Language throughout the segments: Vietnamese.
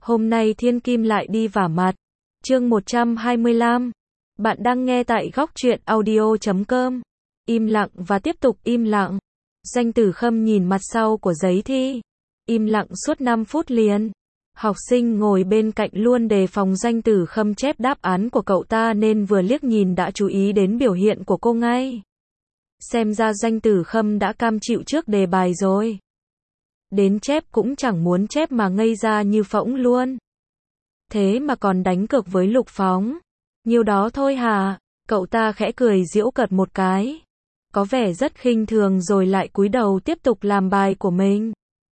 Hôm nay thiên kim lại đi vả mặt. Chương 125. Bạn đang nghe tại góc truyện audio.com. Im lặng và tiếp tục im lặng. Doanh Tử Khâm nhìn mặt sau của giấy thi. Im lặng suốt 5 phút liền. Học sinh ngồi bên cạnh luôn đề phòng Doanh Tử Khâm chép đáp án của cậu ta nên vừa liếc nhìn đã chú ý đến biểu hiện của cô ngay. Xem ra Doanh Tử Khâm đã cam chịu trước đề bài rồi. Đến chép cũng chẳng muốn chép mà ngây ra như phỗng luôn. Thế mà còn đánh cược với Lục Phóng. Nhiêu đó thôi hả? Cậu ta khẽ cười giễu cợt một cái. Có vẻ rất khinh thường rồi lại cúi đầu tiếp tục làm bài của mình.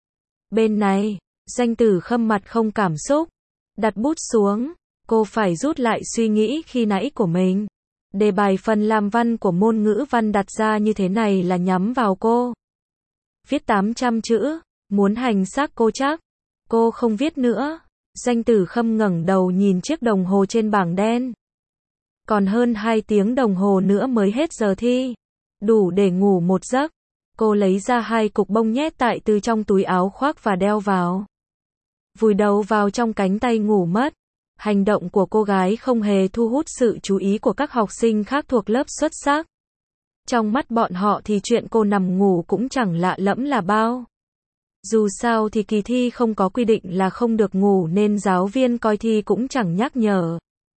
Bên này, Doanh Tử Khâm mặt không cảm xúc. Đặt bút xuống. Cô phải rút lại suy nghĩ khi nãy của mình. Đề bài phần làm văn của môn ngữ văn đặt ra như thế này là nhắm vào cô. Viết 800 chữ. Muốn hành xác cô chắc. Cô không viết nữa. Doanh Tử Khâm ngẩng đầu nhìn chiếc đồng hồ trên bảng đen. Còn hơn 2 tiếng đồng hồ nữa mới hết giờ thi. Đủ để ngủ một giấc. Cô lấy ra 2 cục bông nhét tại từ trong túi áo khoác và đeo vào. Vùi đầu vào trong cánh tay ngủ mất. Hành động của cô gái không hề thu hút sự chú ý của các học sinh khác thuộc lớp xuất sắc. Trong mắt bọn họ thì chuyện cô nằm ngủ cũng chẳng lạ lẫm là bao. Dù sao thì kỳ thi không có quy định là không được ngủ nên giáo viên coi thi cũng chẳng nhắc nhở.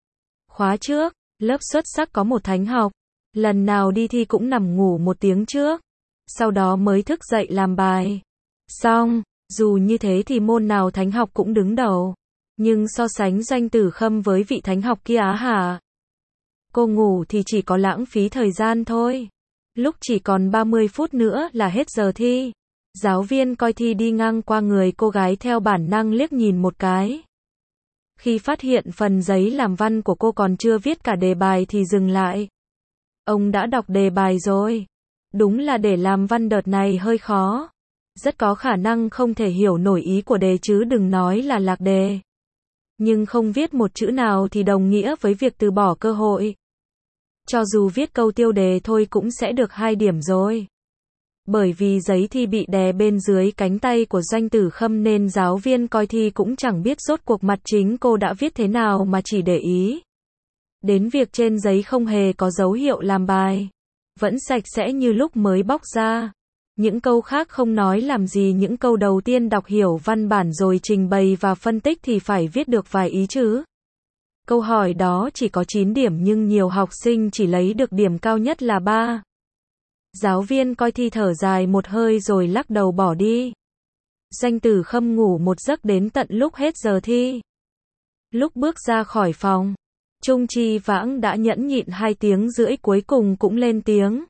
Khóa trước, lớp xuất sắc có một thánh học. Lần nào đi thi cũng nằm ngủ 1 tiếng trước. Sau đó mới thức dậy làm bài. Xong, dù như thế thì môn nào thánh học cũng đứng đầu. Nhưng so sánh Doanh Tử Khâm với vị thánh học kia á hả? Cô ngủ thì chỉ có lãng phí thời gian thôi. Lúc chỉ còn 30 phút nữa là hết giờ thi. Giáo viên coi thi đi ngang qua người cô gái theo bản năng liếc nhìn một cái. Khi phát hiện phần giấy làm văn của cô còn chưa viết cả đề bài thì dừng lại. Ông đã đọc đề bài rồi. Đúng là để làm văn đợt này hơi khó. Rất có khả năng không thể hiểu nổi ý của đề chứ đừng nói là lạc đề. Nhưng không viết một chữ nào thì đồng nghĩa với việc từ bỏ cơ hội. Cho dù viết câu tiêu đề thôi cũng sẽ được 2 điểm rồi. Bởi vì giấy thi bị đè bên dưới cánh tay của Doanh Tử Khâm nên giáo viên coi thi cũng chẳng biết rốt cuộc mặt chính cô đã viết thế nào mà chỉ để ý đến việc trên giấy không hề có dấu hiệu làm bài. Vẫn sạch sẽ như lúc mới bóc ra. Những câu khác không nói làm gì, những câu đầu tiên đọc hiểu văn bản rồi trình bày và phân tích thì phải viết được vài ý chứ. Câu hỏi đó chỉ có 9 điểm nhưng nhiều học sinh chỉ lấy được điểm cao nhất là 3. Giáo viên coi thi thở dài một hơi rồi lắc đầu bỏ đi. Doanh Tử Khâm ngủ một giấc đến tận lúc hết giờ thi. Lúc bước ra khỏi phòng, Trung Chi Vãng đã nhẫn nhịn 2 tiếng rưỡi cuối cùng cũng lên tiếng.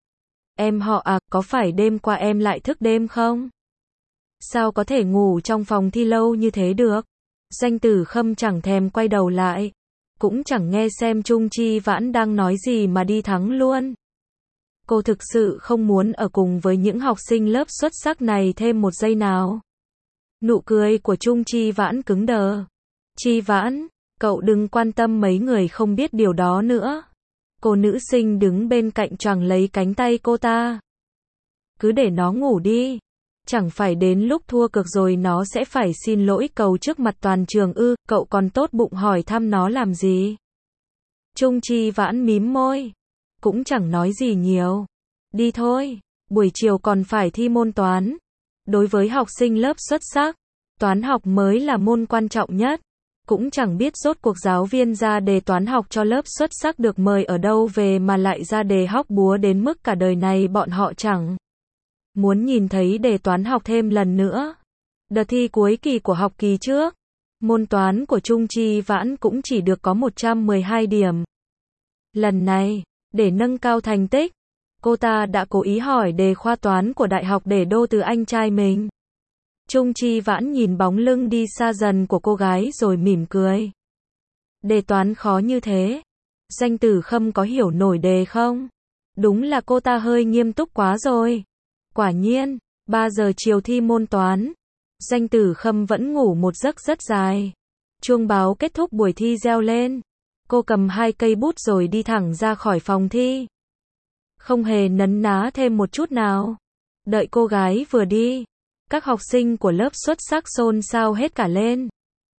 Em họ à, có phải đêm qua em lại thức đêm không? Sao có thể ngủ trong phòng thi lâu như thế được? Doanh Tử Khâm chẳng thèm quay đầu lại. Cũng chẳng nghe xem Trung Chi Vãn đang nói gì mà đi thắng luôn. Cô thực sự không muốn ở cùng với những học sinh lớp xuất sắc này thêm một giây nào. Nụ cười của Trung Chi Vãn cứng đờ. Chi Vãn, cậu đừng quan tâm mấy người không biết điều đó nữa. Cô nữ sinh đứng bên cạnh choàng lấy cánh tay cô ta. Cứ để nó ngủ đi. Chẳng phải đến lúc thua cược rồi nó sẽ phải xin lỗi cầu trước mặt toàn trường ư, cậu còn tốt bụng hỏi thăm nó làm gì. Trung Chi Vãn mím môi. Cũng chẳng nói gì nhiều. Đi thôi, buổi chiều còn phải thi môn toán. Đối với học sinh lớp xuất sắc, toán học mới là môn quan trọng nhất. Cũng chẳng biết rốt cuộc giáo viên ra đề toán học cho lớp xuất sắc được mời ở đâu về mà lại ra đề hóc búa đến mức cả đời này bọn họ chẳng muốn nhìn thấy đề toán học thêm lần nữa. Đợt thi cuối kỳ của học kỳ trước, môn toán của Trung Chi Vãn cũng chỉ được có 112 điểm. Lần này, để nâng cao thành tích, cô ta đã cố ý hỏi đề khoa toán của đại học để đô từ anh trai mình. Trung Chi Vãn nhìn bóng lưng đi xa dần của cô gái rồi mỉm cười. Đề toán khó như thế, Doanh Tử Khâm có hiểu nổi đề không? Đúng là cô ta hơi nghiêm túc quá rồi. Quả nhiên, 3 giờ chiều thi môn toán. Doanh Tử Khâm vẫn ngủ một giấc rất dài. Chuông báo kết thúc buổi thi reo lên. Cô cầm 2 cây bút rồi đi thẳng ra khỏi phòng thi. Không hề nấn ná thêm một chút nào. Đợi cô gái vừa đi, các học sinh của lớp xuất sắc xôn xao hết cả lên.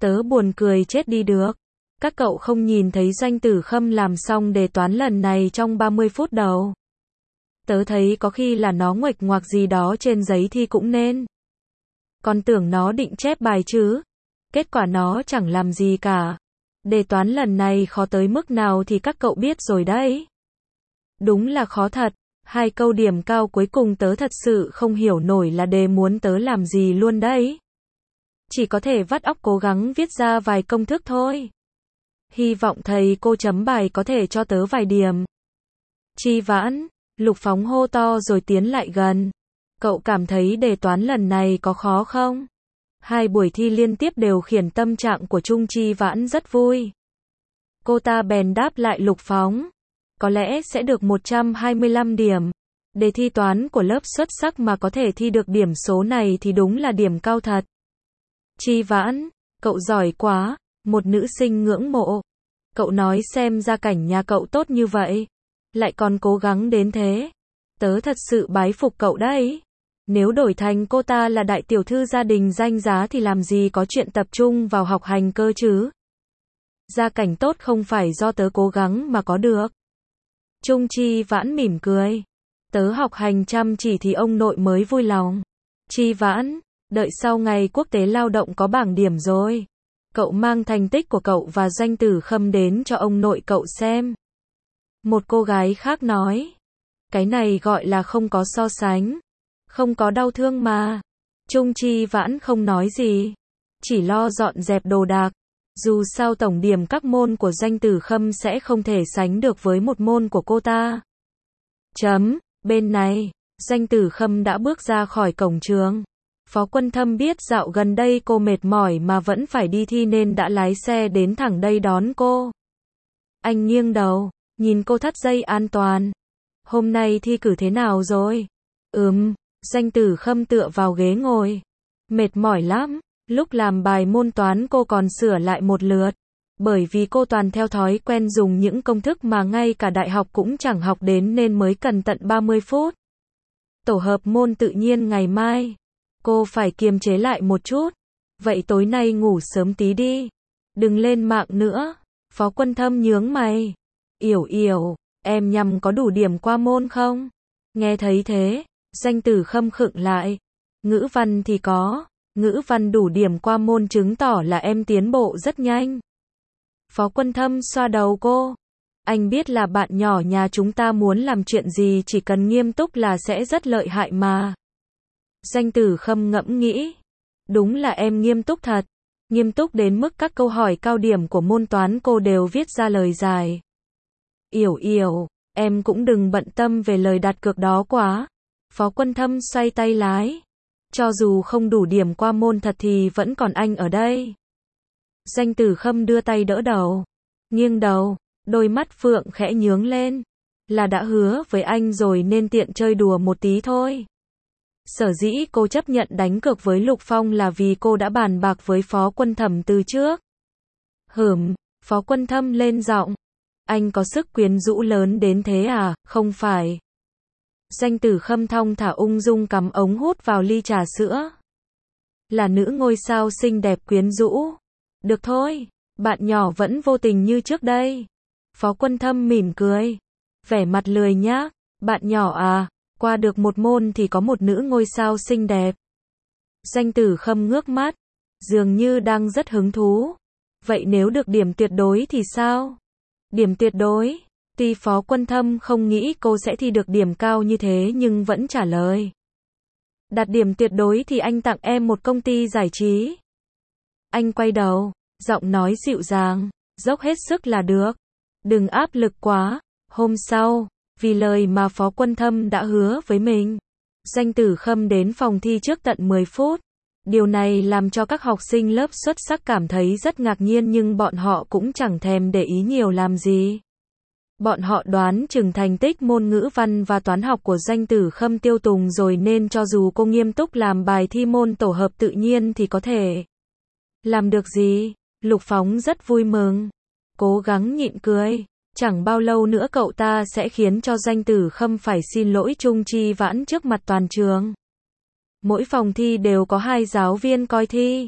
Tớ buồn cười chết đi được. Các cậu không nhìn thấy Doanh Tử Khâm làm xong đề toán lần này trong 30 phút đầu. Tớ thấy có khi là nó nguệch ngoạc gì đó trên giấy thi cũng nên. Còn tưởng nó định chép bài chứ. Kết quả nó chẳng làm gì cả. Đề toán lần này khó tới mức nào thì các cậu biết rồi đấy. Đúng là khó thật. 2 câu điểm cao cuối cùng tớ thật sự không hiểu nổi là đề muốn tớ làm gì luôn đấy. Chỉ có thể vắt óc cố gắng viết ra vài công thức thôi. Hy vọng thầy cô chấm bài có thể cho tớ vài điểm. Chi Vãn, Lục Phóng hô to rồi tiến lại gần. Cậu cảm thấy đề toán lần này có khó không? 2 buổi thi liên tiếp đều khiến tâm trạng của Trung Chi Vãn rất vui. Cô ta bèn đáp lại Lục Phóng. Có lẽ sẽ được 125 điểm. Đề thi toán của lớp xuất sắc mà có thể thi được điểm số này thì đúng là điểm cao thật. Chi Vãn, cậu giỏi quá, một nữ sinh ngưỡng mộ. Cậu nói xem gia cảnh nhà cậu tốt như vậy, lại còn cố gắng đến thế. Tớ thật sự bái phục cậu đấy. Nếu đổi thành cô ta là đại tiểu thư gia đình danh giá thì làm gì có chuyện tập trung vào học hành cơ chứ. Gia cảnh tốt không phải do tớ cố gắng mà có được. Trung Chi Vãn mỉm cười. Tớ học hành chăm chỉ thì ông nội mới vui lòng. Chi Vãn, đợi sau ngày quốc tế lao động có bảng điểm rồi. Cậu mang thành tích của cậu và Doanh Tử Khâm đến cho ông nội cậu xem. Một cô gái khác nói. Cái này gọi là không có so sánh. Không có đau thương mà. Trung Chi Vãn không nói gì. Chỉ lo dọn dẹp đồ đạc. Dù sao tổng điểm các môn của Doanh Tử Khâm sẽ không thể sánh được với một môn của cô ta. Bên này, Doanh Tử Khâm đã bước ra khỏi cổng trường. Phó Quân Thâm biết dạo gần đây cô mệt mỏi mà vẫn phải đi thi nên đã lái xe đến thẳng đây đón cô. Anh nghiêng đầu, nhìn cô thắt dây an toàn. Hôm nay thi cử thế nào rồi? Doanh Tử Khâm tựa vào ghế ngồi. Mệt mỏi lắm, lúc làm bài môn toán cô còn sửa lại một lượt. Bởi vì cô toàn theo thói quen dùng những công thức mà ngay cả đại học cũng chẳng học đến nên mới cần tận 30 phút. Tổ hợp môn tự nhiên ngày mai. Cô phải kiềm chế lại một chút. Vậy tối nay ngủ sớm tí đi. Đừng lên mạng nữa. Phó Quân Thâm nhướng mày. Yểu, em nhằm có đủ điểm qua môn không? Nghe thấy thế, Doanh Tử Khâm khựng lại. Ngữ văn thì có. Ngữ văn đủ điểm qua môn chứng tỏ là em tiến bộ rất nhanh. Phó Quân Thâm xoa đầu cô. Anh biết là bạn nhỏ nhà chúng ta muốn làm chuyện gì chỉ cần nghiêm túc là sẽ rất lợi hại mà. Doanh Tử Khâm ngẫm nghĩ. Đúng là em nghiêm túc thật. Nghiêm túc đến mức các câu hỏi cao điểm của môn toán cô đều viết ra lời dài. Yểu, em cũng đừng bận tâm về lời đặt cược đó quá. Phó Quân Thâm xoay tay lái. Cho dù không đủ điểm qua môn thật thì vẫn còn anh ở đây. Doanh Tử Khâm đưa tay đỡ đầu. Nghiêng đầu, đôi mắt phượng khẽ nhướng lên. Là đã hứa với anh rồi nên tiện chơi đùa một tí thôi. Sở dĩ cô chấp nhận đánh cược với Lục Phong là vì cô đã bàn bạc với Phó Quân Thẩm từ trước. Phó Quân Thâm lên giọng. Anh có sức quyến rũ lớn đến thế à? Không phải. Doanh Tử Khâm thong thả ung dung cắm ống hút vào ly trà sữa. Là nữ ngôi sao xinh đẹp quyến rũ. Được thôi, bạn nhỏ vẫn vô tình như trước đây. Phó Quân Thâm mỉm cười. Vẻ mặt lười nhác. Bạn nhỏ à, qua được một môn thì có một nữ ngôi sao xinh đẹp. Doanh Tử Khâm ngước mắt. Dường như đang rất hứng thú. Vậy nếu được điểm tuyệt đối thì sao? Điểm tuyệt đối? Tuy Phó Quân Thâm không nghĩ cô sẽ thi được điểm cao như thế nhưng vẫn trả lời. Đạt điểm tuyệt đối thì anh tặng em một công ty giải trí. Anh quay đầu, giọng nói dịu dàng, dốc hết sức là được. Đừng áp lực quá. Hôm sau, vì lời mà Phó Quân Thâm đã hứa với mình, Doanh Tử Khâm đến phòng thi trước tận 10 phút. Điều này làm cho các học sinh lớp xuất sắc cảm thấy rất ngạc nhiên nhưng bọn họ cũng chẳng thèm để ý nhiều làm gì. Bọn họ đoán chừng thành tích môn ngữ văn và toán học của Doanh Tử Khâm tiêu tùng rồi nên cho dù cô nghiêm túc làm bài thi môn tổ hợp tự nhiên thì có thể làm được gì. Lục Phóng rất vui mừng. Cố gắng nhịn cười. Chẳng bao lâu nữa cậu ta sẽ khiến cho Doanh Tử Khâm phải xin lỗi Trung Chi Vãn trước mặt toàn trường. Mỗi phòng thi đều có 2 giáo viên coi thi.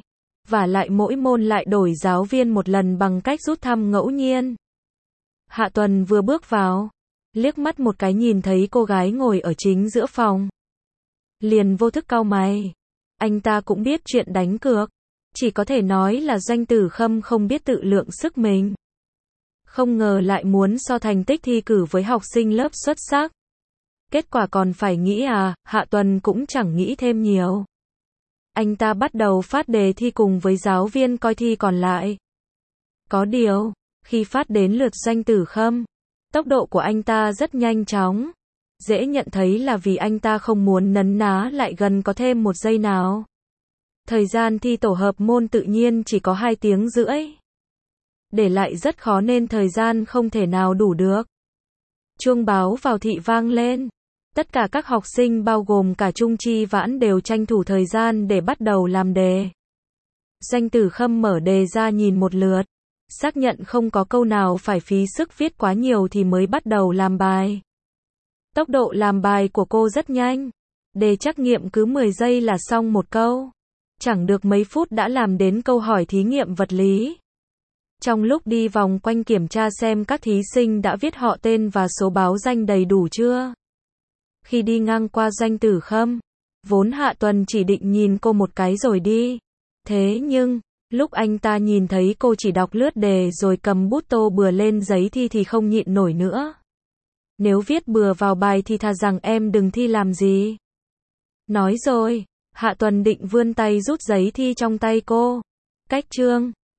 Vả lại mỗi môn lại đổi giáo viên một lần bằng cách rút thăm ngẫu nhiên. Hạ Tuần vừa bước vào, liếc mắt một cái nhìn thấy cô gái ngồi ở chính giữa phòng. Liền vô thức cau mày. Anh ta cũng biết chuyện đánh cược. Chỉ có thể nói là Doanh Tử Khâm không biết tự lượng sức mình. Không ngờ lại muốn so thành tích thi cử với học sinh lớp xuất sắc. Kết quả còn phải nghĩ à, Hạ Tuần cũng chẳng nghĩ thêm nhiều. Anh ta bắt đầu phát đề thi cùng với giáo viên coi thi còn lại. Có điều, khi phát đến lượt Doanh Tử Khâm, tốc độ của anh ta rất nhanh chóng. Dễ nhận thấy là vì anh ta không muốn nấn ná lại gần có thêm một giây nào. Thời gian thi tổ hợp môn tự nhiên chỉ có 2 tiếng rưỡi. Để lại rất khó nên thời gian không thể nào đủ được. Chuông báo vào thị vang lên. Tất cả các học sinh bao gồm cả Trung Chi Vãn đều tranh thủ thời gian để bắt đầu làm đề. Doanh Tử Khâm mở đề ra nhìn một lượt. Xác nhận không có câu nào phải phí sức viết quá nhiều thì mới bắt đầu làm bài. Tốc độ làm bài của cô rất nhanh. Đề trắc nghiệm cứ 10 giây là xong một câu. Chẳng được mấy phút đã làm đến câu hỏi thí nghiệm vật lý. Trong lúc đi vòng quanh kiểm tra xem các thí sinh đã viết họ tên và số báo danh đầy đủ chưa. Khi đi ngang qua Doanh Tử Khâm, vốn Hạ Tuần chỉ định nhìn cô một cái rồi đi. Thế nhưng, lúc anh ta nhìn thấy cô chỉ đọc lướt đề rồi cầm bút tô bừa lên giấy thi thì không nhịn nổi nữa. Nếu viết bừa vào bài thì thà rằng em đừng thi làm gì. Nói rồi, Hạ Tuần định vươn tay rút giấy thi trong tay cô. Cách chương